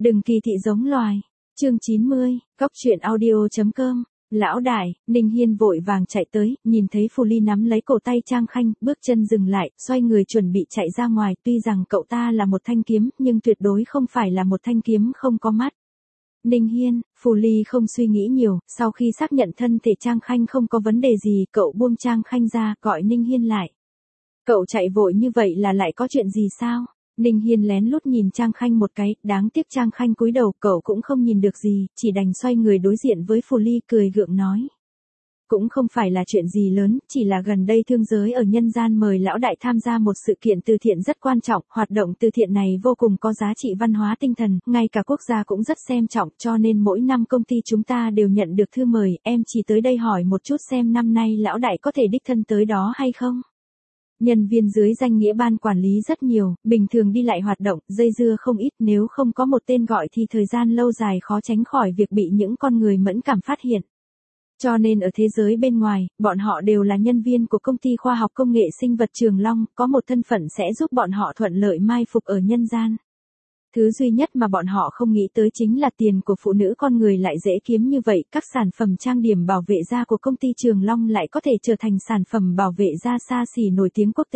Đừng kỳ thị giống loài. Chương 90, Góc truyện audio.com. Lão đại, Ninh Hiên vội vàng chạy tới, nhìn thấy Phù Ly nắm lấy cổ tay Trang Khanh, bước chân dừng lại, xoay người chuẩn bị chạy ra ngoài, tuy rằng cậu ta là một thanh kiếm, nhưng tuyệt đối không phải là một thanh kiếm không có mắt. Ninh Hiên, Phù Ly không suy nghĩ nhiều, sau khi xác nhận thân thể Trang Khanh không có vấn đề gì, cậu buông Trang Khanh ra, gọi Ninh Hiên lại. Cậu chạy vội như vậy là lại có chuyện gì sao? Ninh Hiên lén lút nhìn Trang Khanh một cái, đáng tiếc Trang Khanh cúi đầu, cậu cũng không nhìn được gì, chỉ đành xoay người đối diện với Phù Ly cười gượng nói. Cũng không phải là chuyện gì lớn, chỉ là gần đây thương giới ở nhân gian mời lão đại tham gia một sự kiện từ thiện rất quan trọng, hoạt động từ thiện này vô cùng có giá trị văn hóa tinh thần, ngay cả quốc gia cũng rất xem trọng, cho nên mỗi năm công ty chúng ta đều nhận được thư mời, em chỉ tới đây hỏi một chút xem năm nay lão đại có thể đích thân tới đó hay không. Nhân viên dưới danh nghĩa ban quản lý rất nhiều, bình thường đi lại hoạt động, dây dưa không ít, nếu không có một tên gọi thì thời gian lâu dài khó tránh khỏi việc bị những con người mẫn cảm phát hiện. Cho nên ở thế giới bên ngoài, bọn họ đều là nhân viên của công ty khoa học công nghệ sinh vật Trường Long, có một thân phận sẽ giúp bọn họ thuận lợi mai phục ở nhân gian. Thứ duy nhất mà bọn họ không nghĩ tới chính là tiền của phụ nữ con người lại dễ kiếm như vậy, các sản phẩm trang điểm bảo vệ da của công ty Trường Long lại có thể trở thành sản phẩm bảo vệ da xa xỉ nổi tiếng quốc tế.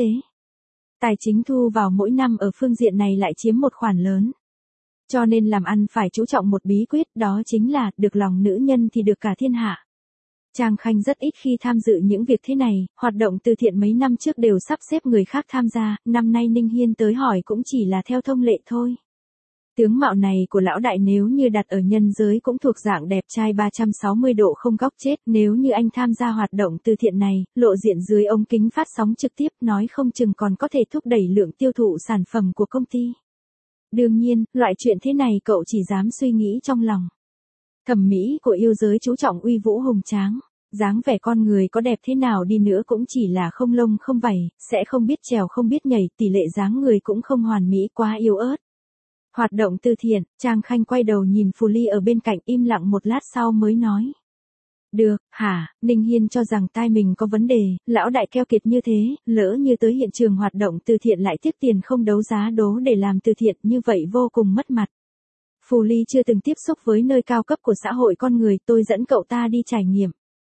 Tài chính thu vào mỗi năm ở phương diện này lại chiếm một khoản lớn. Cho nên làm ăn phải chú trọng một bí quyết, đó chính là, được lòng nữ nhân thì được cả thiên hạ. Trang Khanh rất ít khi tham dự những việc thế này, hoạt động từ thiện mấy năm trước đều sắp xếp người khác tham gia, năm nay Ninh Hiên tới hỏi cũng chỉ là theo thông lệ thôi. Tướng mạo này của lão đại nếu như đặt ở nhân giới cũng thuộc dạng đẹp trai 360 độ không góc chết, nếu như anh tham gia hoạt động từ thiện này, lộ diện dưới ống kính phát sóng trực tiếp nói không chừng còn có thể thúc đẩy lượng tiêu thụ sản phẩm của công ty. Đương nhiên, loại chuyện thế này cậu chỉ dám suy nghĩ trong lòng. Thẩm mỹ của yêu giới chú trọng uy vũ hùng tráng, dáng vẻ con người có đẹp thế nào đi nữa cũng chỉ là không lông không vảy, sẽ không biết trèo không biết nhảy, tỷ lệ dáng người cũng không hoàn mỹ quá yếu ớt. Hoạt động từ thiện, Trang Khanh quay đầu nhìn Phù Ly ở bên cạnh im lặng một lát sau mới nói. Được, hả, Ninh Hiên cho rằng tai mình có vấn đề, lão đại keo kiệt như thế, lỡ như tới hiện trường hoạt động từ thiện lại tiếc tiền không đấu giá đố để làm từ thiện như vậy vô cùng mất mặt. Phù Ly chưa từng tiếp xúc với nơi cao cấp của xã hội con người, tôi dẫn cậu ta đi trải nghiệm.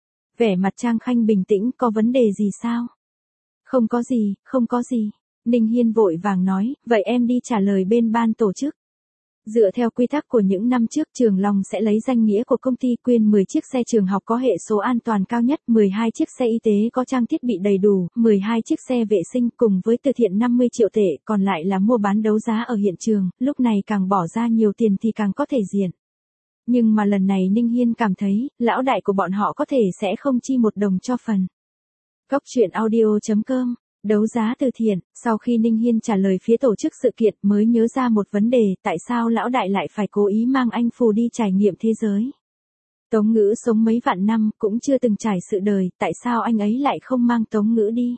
Vẻ mặt Trang Khanh bình tĩnh, có vấn đề gì sao? Không có gì, không có gì. Ninh Hiên vội vàng nói, vậy em đi trả lời bên ban tổ chức. Dựa theo quy tắc của những năm trước, Trường Long sẽ lấy danh nghĩa của công ty quyên 10 chiếc xe trường học có hệ số an toàn cao nhất, 12 chiếc xe y tế có trang thiết bị đầy đủ, 12 chiếc xe vệ sinh cùng với từ thiện 50 triệu tệ, còn lại là mua bán đấu giá ở hiện trường, lúc này càng bỏ ra nhiều tiền thì càng có thể diện. Nhưng mà lần này Ninh Hiên cảm thấy, lão đại của bọn họ có thể sẽ không chi một đồng cho phần. Góc truyện audio.com. Đấu giá từ thiện, sau khi Ninh Hiên trả lời phía tổ chức sự kiện mới nhớ ra một vấn đề, tại sao lão đại lại phải cố ý mang anh Phù đi trải nghiệm thế giới. Tống Ngữ sống mấy vạn năm, cũng chưa từng trải sự đời, tại sao anh ấy lại không mang Tống Ngữ đi?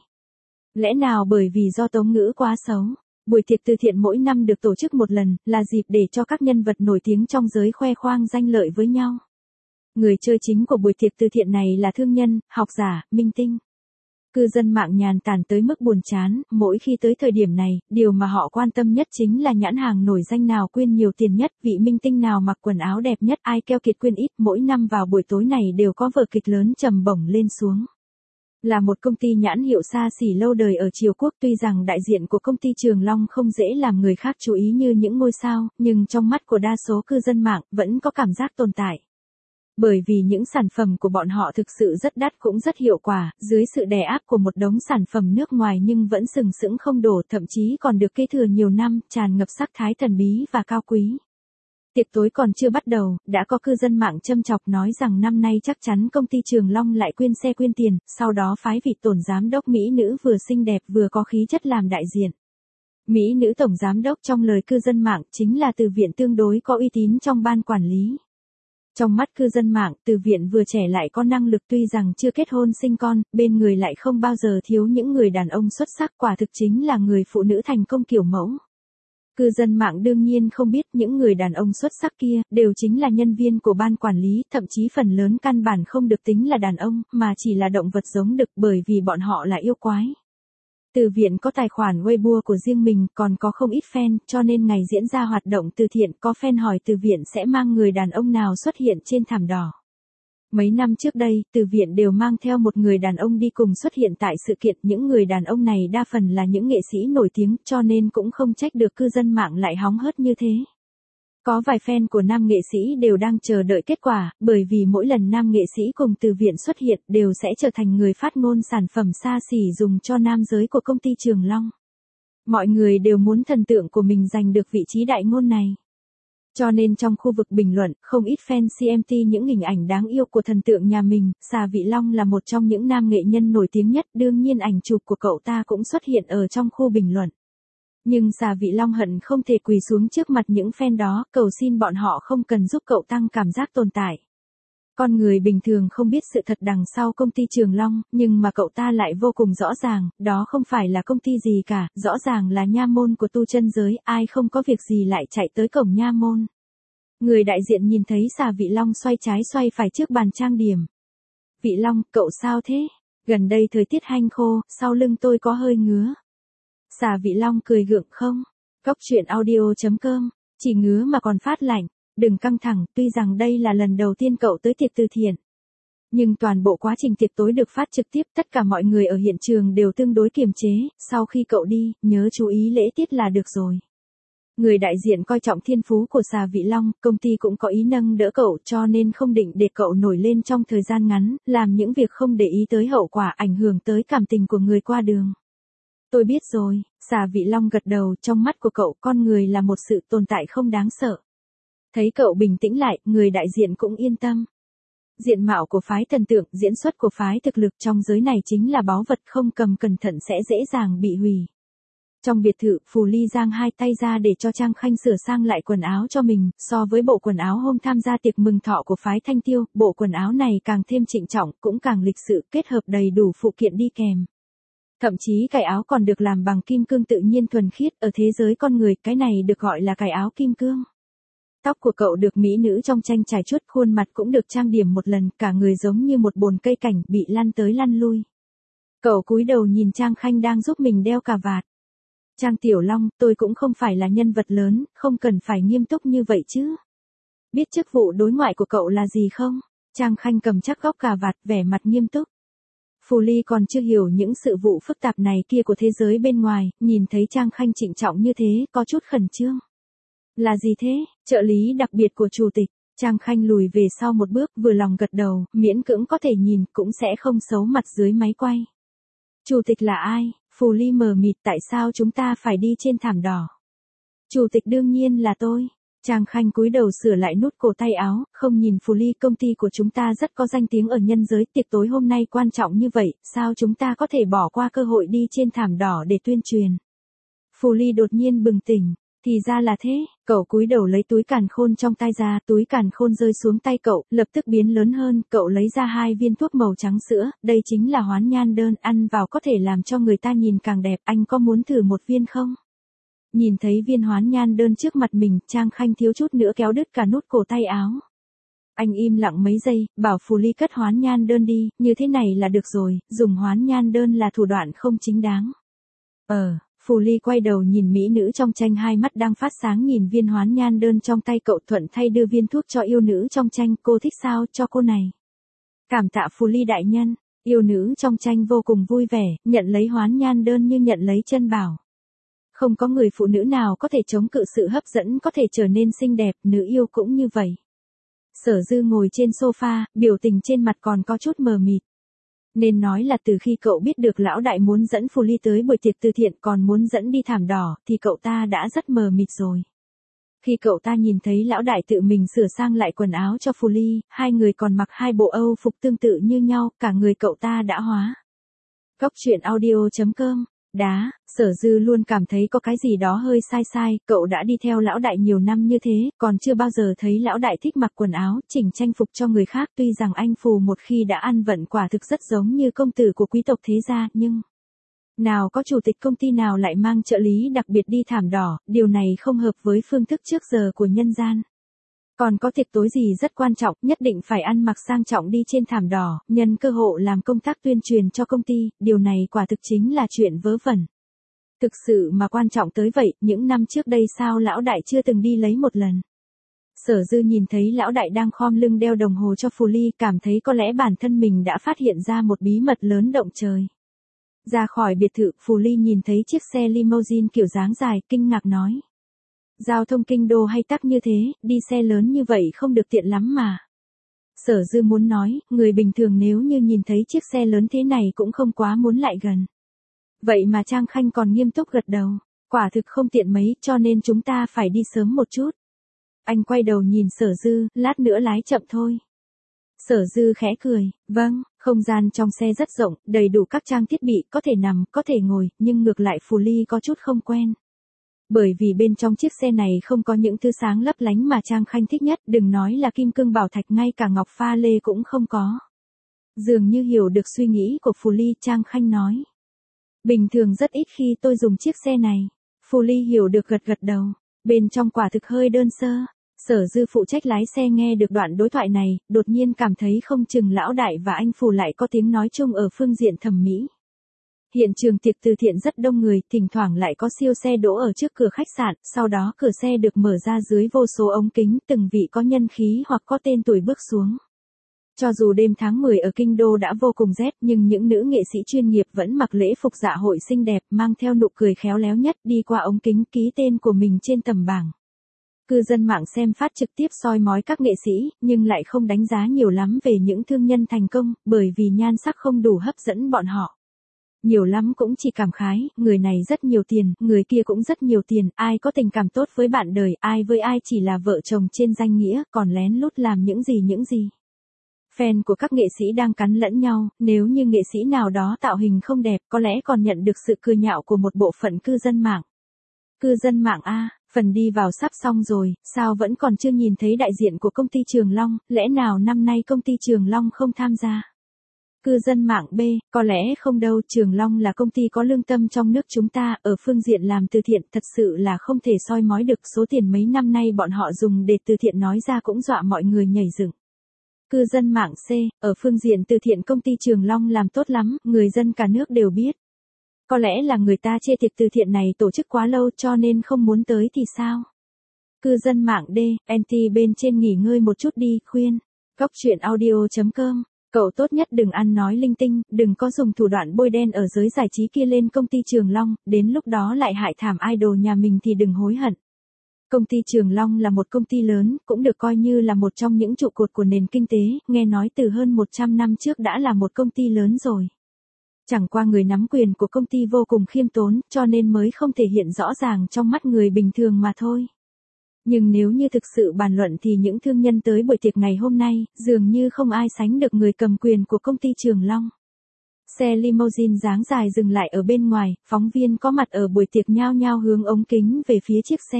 Lẽ nào bởi vì do Tống Ngữ quá xấu? Buổi tiệc từ thiện mỗi năm được tổ chức một lần, là dịp để cho các nhân vật nổi tiếng trong giới khoe khoang danh lợi với nhau. Người chơi chính của buổi tiệc từ thiện này là thương nhân, học giả, minh tinh. Cư dân mạng nhàn tản tới mức buồn chán, mỗi khi tới thời điểm này, điều mà họ quan tâm nhất chính là nhãn hàng nổi danh nào quyên nhiều tiền nhất, vị minh tinh nào mặc quần áo đẹp nhất, ai keo kiệt quyên ít, mỗi năm vào buổi tối này đều có vở kịch lớn trầm bổng lên xuống. Là một công ty nhãn hiệu xa xỉ lâu đời ở Triều Quốc, tuy rằng đại diện của công ty Trường Long không dễ làm người khác chú ý như những ngôi sao, nhưng trong mắt của đa số cư dân mạng vẫn có cảm giác tồn tại. Bởi vì những sản phẩm của bọn họ thực sự rất đắt cũng rất hiệu quả, dưới sự đè áp của một đống sản phẩm nước ngoài nhưng vẫn sừng sững không đổ, thậm chí còn được kế thừa nhiều năm, tràn ngập sắc thái thần bí và cao quý. Tiệc tối còn chưa bắt đầu, đã có cư dân mạng châm chọc nói rằng năm nay chắc chắn công ty Trường Long lại quyên xe quyên tiền, sau đó phái vị tổng giám đốc mỹ nữ vừa xinh đẹp vừa có khí chất làm đại diện. Mỹ nữ tổng giám đốc trong lời cư dân mạng chính là Từ Viện tương đối có uy tín trong ban quản lý. Trong mắt cư dân mạng, Từ Viện vừa trẻ lại có năng lực, tuy rằng chưa kết hôn sinh con, bên người lại không bao giờ thiếu những người đàn ông xuất sắc, quả thực chính là người phụ nữ thành công kiểu mẫu. Cư dân mạng đương nhiên không biết những người đàn ông xuất sắc kia đều chính là nhân viên của ban quản lý, thậm chí phần lớn căn bản không được tính là đàn ông, mà chỉ là động vật giống đực bởi vì bọn họ là yêu quái. Từ viện có tài khoản Weibo của riêng mình, còn có không ít fan, cho nên ngày diễn ra hoạt động từ thiện có fan hỏi từ viện sẽ mang người đàn ông nào xuất hiện trên thảm đỏ. Mấy năm trước đây, từ viện đều mang theo một người đàn ông đi cùng xuất hiện tại sự kiện. Những người đàn ông này đa phần là những nghệ sĩ nổi tiếng, cho nên cũng không trách được cư dân mạng lại hóng hớt như thế. Có vài fan của nam nghệ sĩ đều đang chờ đợi kết quả, bởi vì mỗi lần nam nghệ sĩ cùng từ viện xuất hiện đều sẽ trở thành người phát ngôn sản phẩm xa xỉ dùng cho nam giới của công ty Trường Long. Mọi người đều muốn thần tượng của mình giành được vị trí đại ngôn này. Cho nên trong khu vực bình luận, không ít fan CMT những hình ảnh đáng yêu của thần tượng nhà mình. Xà Vị Long là một trong những nam nghệ nhân nổi tiếng nhất, đương nhiên ảnh chụp của cậu ta cũng xuất hiện ở trong khu bình luận. Nhưng Xà Vị Long hận không thể quỳ xuống trước mặt những fan đó, cầu xin bọn họ không cần giúp cậu tăng cảm giác tồn tại. Con người bình thường không biết sự thật đằng sau công ty Trường Long, nhưng mà cậu ta lại vô cùng rõ ràng, đó không phải là công ty gì cả, rõ ràng là nha môn của tu chân giới, ai không có việc gì lại chạy tới cổng nha môn. Người đại diện nhìn thấy Xà Vị Long xoay trái xoay phải trước bàn trang điểm. Vị Long, cậu sao thế? Gần đây thời tiết hanh khô, sau lưng tôi có hơi ngứa. Xà Vị Long cười gượng không? Góc truyện audio.com, chỉ ngứa mà còn phát lạnh. Đừng căng thẳng, tuy rằng đây là lần đầu tiên cậu tới tiệc từ thiện. Nhưng toàn bộ quá trình tiệc tối được phát trực tiếp, tất cả mọi người ở hiện trường đều tương đối kiềm chế, sau khi cậu đi, nhớ chú ý lễ tiết là được rồi. Người đại diện coi trọng thiên phú của Xà Vị Long, công ty cũng có ý nâng đỡ cậu cho nên không định để cậu nổi lên trong thời gian ngắn, làm những việc không để ý tới hậu quả ảnh hưởng tới cảm tình của người qua đường. Tôi biết rồi, Xà Vị Long gật đầu, trong mắt của cậu con người là một sự tồn tại không đáng sợ. Thấy cậu bình tĩnh lại, người đại diện cũng yên tâm. Diện mạo của phái thần tượng, diễn xuất của phái thực lực trong giới này chính là báu vật không cầm cẩn thận sẽ dễ dàng bị hủy. Trong biệt thự, Phù Ly giang hai tay ra để cho Trang Khanh sửa sang lại quần áo cho mình, so với bộ quần áo hôm tham gia tiệc mừng thọ của phái Thanh Tiêu, bộ quần áo này càng thêm trịnh trọng, cũng càng lịch sự, kết hợp đầy đủ phụ kiện đi kèm. Thậm chí cài áo còn được làm bằng kim cương tự nhiên thuần khiết, ở thế giới con người, cái này được gọi là cài áo kim cương. Tóc của cậu được mỹ nữ trong tranh trải chuốt, khuôn mặt cũng được trang điểm một lần, cả người giống như một bồn cây cảnh bị lăn tới lăn lui. Cậu cúi đầu nhìn Trang Khanh đang giúp mình đeo cà vạt. Trang Tiểu Long, tôi cũng không phải là nhân vật lớn, không cần phải nghiêm túc như vậy chứ. Biết chức vụ đối ngoại của cậu là gì không? Trang Khanh cầm chắc góc cà vạt, vẻ mặt nghiêm túc. Phù Ly còn chưa hiểu những sự vụ phức tạp này kia của thế giới bên ngoài, nhìn thấy Trang Khanh trịnh trọng như thế, có chút khẩn trương. Là gì thế? Trợ lý đặc biệt của chủ tịch. Trang Khanh lùi về sau một bước, vừa lòng gật đầu, miễn cưỡng có thể nhìn, cũng sẽ không xấu mặt dưới máy quay. Chủ tịch là ai? Phù Ly mờ mịt, tại sao chúng ta phải đi trên thảm đỏ? Chủ tịch đương nhiên là tôi. Trang Khanh cúi đầu sửa lại nút cổ tay áo, không nhìn Phù Ly, công ty của chúng ta rất có danh tiếng ở nhân giới, tiệc tối hôm nay quan trọng như vậy, sao chúng ta có thể bỏ qua cơ hội đi trên thảm đỏ để tuyên truyền? Phù Ly đột nhiên bừng tỉnh, thì ra là thế, cậu cúi đầu lấy túi càn khôn trong tay ra, túi càn khôn rơi xuống tay cậu, lập tức biến lớn hơn, cậu lấy ra 2 viên thuốc màu trắng sữa, đây chính là hoán nhan đơn, ăn vào có thể làm cho người ta nhìn càng đẹp, anh có muốn thử một viên không? Nhìn thấy viên hoán nhan đơn trước mặt mình, Trang Khanh thiếu chút nữa kéo đứt cả nút cổ tay áo. Anh im lặng mấy giây, bảo Phù Ly cất hoán nhan đơn đi, như thế này là được rồi, dùng hoán nhan đơn là thủ đoạn không chính đáng. Phù Ly quay đầu nhìn mỹ nữ trong tranh, hai mắt đang phát sáng nhìn viên hoán nhan đơn trong tay cậu, thuận thay đưa viên thuốc cho yêu nữ trong tranh, cô thích sao, cho cô này. Cảm tạ Phù Ly đại nhân, yêu nữ trong tranh vô cùng vui vẻ, nhận lấy hoán nhan đơn như nhận lấy chân bảo. Không có người phụ nữ nào có thể chống cự sự hấp dẫn, có thể trở nên xinh đẹp, nữ yêu cũng như vậy. Sở Dư ngồi trên sofa, biểu tình trên mặt còn có chút mờ mịt. Nên nói là từ khi cậu biết được lão đại muốn dẫn Phù Ly tới buổi tiệc từ thiện còn muốn dẫn đi thảm đỏ, thì cậu ta đã rất mờ mịt rồi. Khi cậu ta nhìn thấy lão đại tự mình sửa sang lại quần áo cho Phù Ly, hai người còn mặc 2 bộ Âu phục tương tự như nhau, cả người cậu ta đã hóa. Góc truyện audio.com. Đá, Sở Dư luôn cảm thấy có cái gì đó hơi sai sai, cậu đã đi theo lão đại nhiều năm như thế, còn chưa bao giờ thấy lão đại thích mặc quần áo, chỉnh trang phục cho người khác, tuy rằng anh Phù một khi đã ăn vận quả thực rất giống như công tử của quý tộc thế gia, nhưng nào có chủ tịch công ty nào lại mang trợ lý đặc biệt đi thảm đỏ, điều này không hợp với phương thức trước giờ của nhân gian. Còn có tiệc tối gì rất quan trọng, nhất định phải ăn mặc sang trọng đi trên thảm đỏ, nhân cơ hội làm công tác tuyên truyền cho công ty, điều này quả thực chính là chuyện vớ vẩn. Thực sự mà quan trọng tới vậy, những năm trước đây sao lão đại chưa từng đi lấy một lần. Sở Dư nhìn thấy lão đại đang khom lưng đeo đồng hồ cho Phù Ly, cảm thấy có lẽ bản thân mình đã phát hiện ra một bí mật lớn động trời. Ra khỏi biệt thự, Phù Ly nhìn thấy chiếc xe limousine kiểu dáng dài, kinh ngạc nói. Giao thông kinh đô hay tắc như thế, đi xe lớn như vậy không được tiện lắm mà. Sở Dư muốn nói, người bình thường nếu như nhìn thấy chiếc xe lớn thế này cũng không quá muốn lại gần. Vậy mà Trang Khanh còn nghiêm túc gật đầu, quả thực không tiện mấy, cho nên chúng ta phải đi sớm một chút. Anh quay đầu nhìn Sở Dư, lát nữa lái chậm thôi. Sở Dư khẽ cười, vâng, không gian trong xe rất rộng, đầy đủ các trang thiết bị, có thể nằm, có thể ngồi, nhưng ngược lại Phù Ly có chút không quen. Bởi vì bên trong chiếc xe này không có những thứ sáng lấp lánh mà Trang Khanh thích nhất, đừng nói là kim cương bảo thạch, ngay cả ngọc pha lê cũng không có. Dường như hiểu được suy nghĩ của Phù Ly, Trang Khanh nói. Bình thường rất ít khi tôi dùng chiếc xe này. Phù Ly hiểu được gật gật đầu. Bên trong quả thực hơi đơn sơ. Sở Dư phụ trách lái xe nghe được đoạn đối thoại này, đột nhiên cảm thấy không chừng lão đại và anh Phù lại có tiếng nói chung ở phương diện thẩm mỹ. Hiện trường tiệc từ thiện rất đông người, thỉnh thoảng lại có siêu xe đỗ ở trước cửa khách sạn, sau đó cửa xe được mở ra dưới vô số ống kính, từng vị có nhân khí hoặc có tên tuổi bước xuống. Cho dù đêm tháng 10 ở Kinh Đô đã vô cùng rét, nhưng những nữ nghệ sĩ chuyên nghiệp vẫn mặc lễ phục dạ hội xinh đẹp, mang theo nụ cười khéo léo nhất, đi qua ống kính ký tên của mình trên tấm bảng. Cư dân mạng xem phát trực tiếp soi mói các nghệ sĩ, nhưng lại không đánh giá nhiều lắm về những thương nhân thành công, bởi vì nhan sắc không đủ hấp dẫn bọn họ. Nhiều lắm cũng chỉ cảm khái, người này rất nhiều tiền, người kia cũng rất nhiều tiền, ai có tình cảm tốt với bạn đời, ai với ai chỉ là vợ chồng trên danh nghĩa, còn lén lút làm những gì. Fan của các nghệ sĩ đang cắn lẫn nhau, nếu như nghệ sĩ nào đó tạo hình không đẹp, có lẽ còn nhận được sự cười nhạo của một bộ phận cư dân mạng. Cư dân mạng A, phần đi vào sắp xong rồi, sao vẫn còn chưa nhìn thấy đại diện của công ty Trường Long, lẽ nào năm nay công ty Trường Long không tham gia? Cư dân mạng B, có lẽ không đâu, Trường Long là công ty có lương tâm trong nước chúng ta, ở phương diện làm từ thiện thật sự là không thể soi mói được, số tiền mấy năm nay bọn họ dùng để từ thiện nói ra cũng dọa mọi người nhảy dựng. Cư dân mạng C, ở phương diện từ thiện công ty Trường Long làm tốt lắm, người dân cả nước đều biết. Có lẽ là người ta chê tiệc từ thiện này tổ chức quá lâu cho nên không muốn tới thì sao? Cư dân mạng D, anti bên trên nghỉ ngơi một chút đi, khuyên. Góc truyện audio.com, cậu tốt nhất đừng ăn nói linh tinh, đừng có dùng thủ đoạn bôi đen ở giới giải trí kia lên công ty Trường Long, đến lúc đó lại hại thảm idol nhà mình thì đừng hối hận. Công ty Trường Long là một công ty lớn, cũng được coi như là một trong những trụ cột của nền kinh tế, nghe nói từ hơn 100 năm trước đã là một công ty lớn rồi. Chẳng qua người nắm quyền của công ty vô cùng khiêm tốn, cho nên mới không thể hiện rõ ràng trong mắt người bình thường mà thôi. Nhưng nếu như thực sự bàn luận thì những thương nhân tới buổi tiệc ngày hôm nay, dường như không ai sánh được người cầm quyền của công ty Trường Long. Xe limousine dáng dài dừng lại ở bên ngoài, phóng viên có mặt ở buổi tiệc nhao nhao hướng ống kính về phía chiếc xe.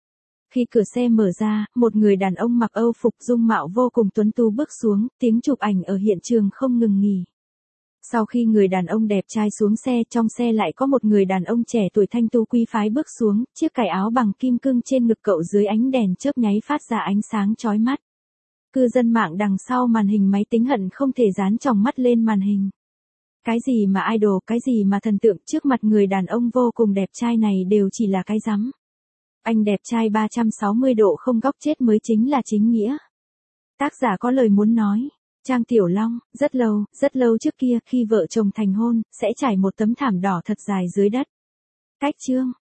Khi cửa xe mở ra, một người đàn ông mặc Âu phục dung mạo vô cùng tuấn tú bước xuống, tiếng chụp ảnh ở hiện trường không ngừng nghỉ. Sau khi người đàn ông đẹp trai xuống xe, trong xe lại có một người đàn ông trẻ tuổi thanh tú quý phái bước xuống, chiếc cài áo bằng kim cương trên ngực cậu dưới ánh đèn chớp nháy phát ra ánh sáng chói mắt. Cư dân mạng đằng sau màn hình máy tính hận không thể dán tròng mắt lên màn hình. Cái gì mà idol, cái gì mà thần tượng, trước mặt người đàn ông vô cùng đẹp trai này đều chỉ là cái rắm. Anh đẹp trai 360 độ không góc chết mới chính là chính nghĩa. Tác giả có lời muốn nói. Trang Tiểu Long, rất lâu trước kia khi vợ chồng thành hôn, sẽ trải một tấm thảm đỏ thật dài dưới đất. Cách chương.